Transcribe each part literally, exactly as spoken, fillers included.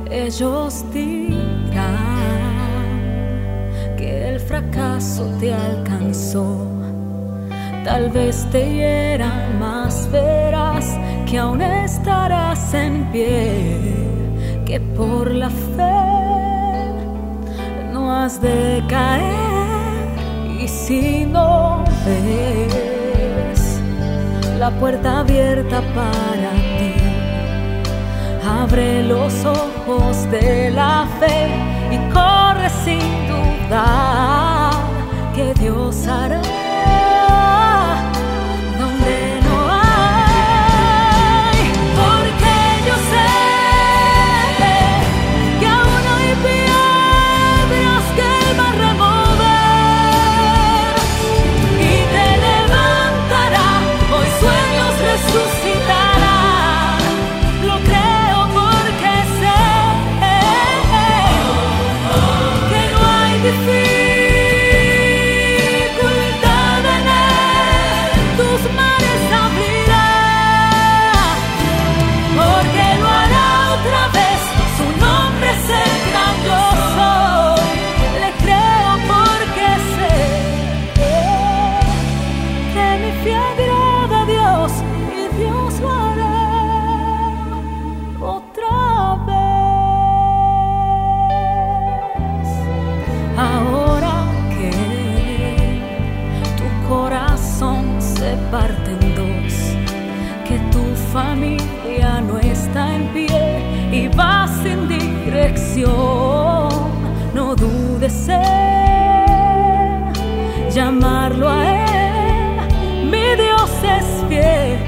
Ellos dirán que el fracaso te alcanzó. Tal vez te hieran, más verás que aún estarás en pie, que por la fe no has de caer. Y si no ves la puerta abierta para ti, abre los ojos de la fe y corre sin dudar que Dios hará donde no hay. Porque yo sé que aún hay piedras que Él va a remover y te levantará, hoy sueños resucitarán. Lo creo porque sé que no hay dificultad en Él, tus mares abrirá, porque lo hará otra vez. Su nombre es el gran yo soy. Le creo porque sé que mi fe agrada a Dios y Dios lo hará otra vez. Ahora que tu corazón se parte en dos, que tu familia no está en pie y va sin dirección, no dudes en llamarlo a Él. Mi Dios es fiel,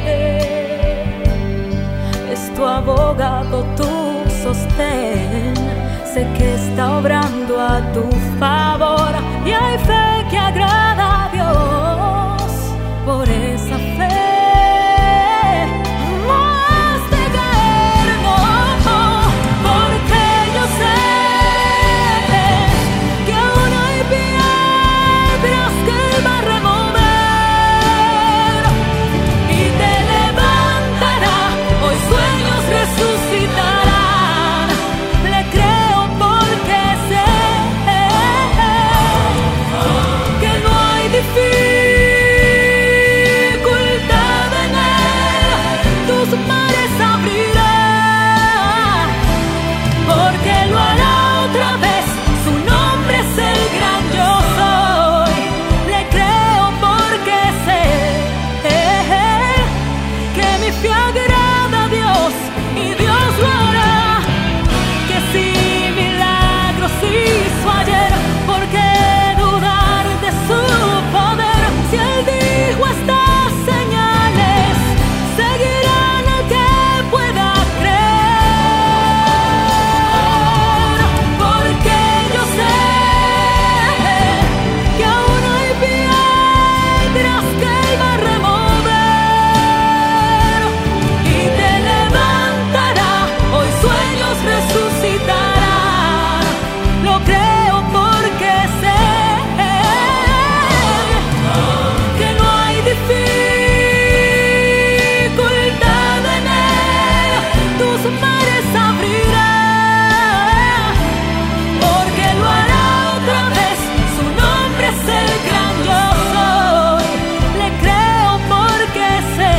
es tu abogado, tu sostén. Sé que está obrando a tu favor y hay fe que agrada a Dios. Por esa fe no has de caer, no, porque yo sé que aún hay piedras que Él va a remover y te levantará, hoy sueños resucitarán. Le creo porque sé que no hay dificultad en Él, tus mares abrirá, porque lo hará otra vez. Su nombre es el gran yo soy. Le creo porque sé que mi fe agrada a Dios y Dios lo hará. Que si milagros hizo ayer, ¿por qué dudar de su poder? Si Él dijo estas señales, seguirán al que pueda creer. Porque yo sé que aún hay piedras que Él va a remover y te levantará, hoy sueños resucitarán. Lo creo porque sé que no hay dificultad en Él, tus mares abrirá, porque lo hará otra vez. Su nombre es el gran yo soy. Le creo porque sé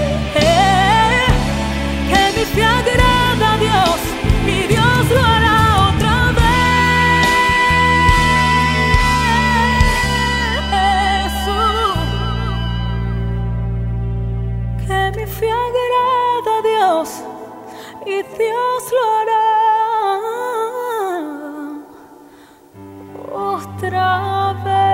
que mi fe agrada a Dios y Dios lo hará otra vez. Que mi fe agrada a Dios y Dios lo hará otra vez.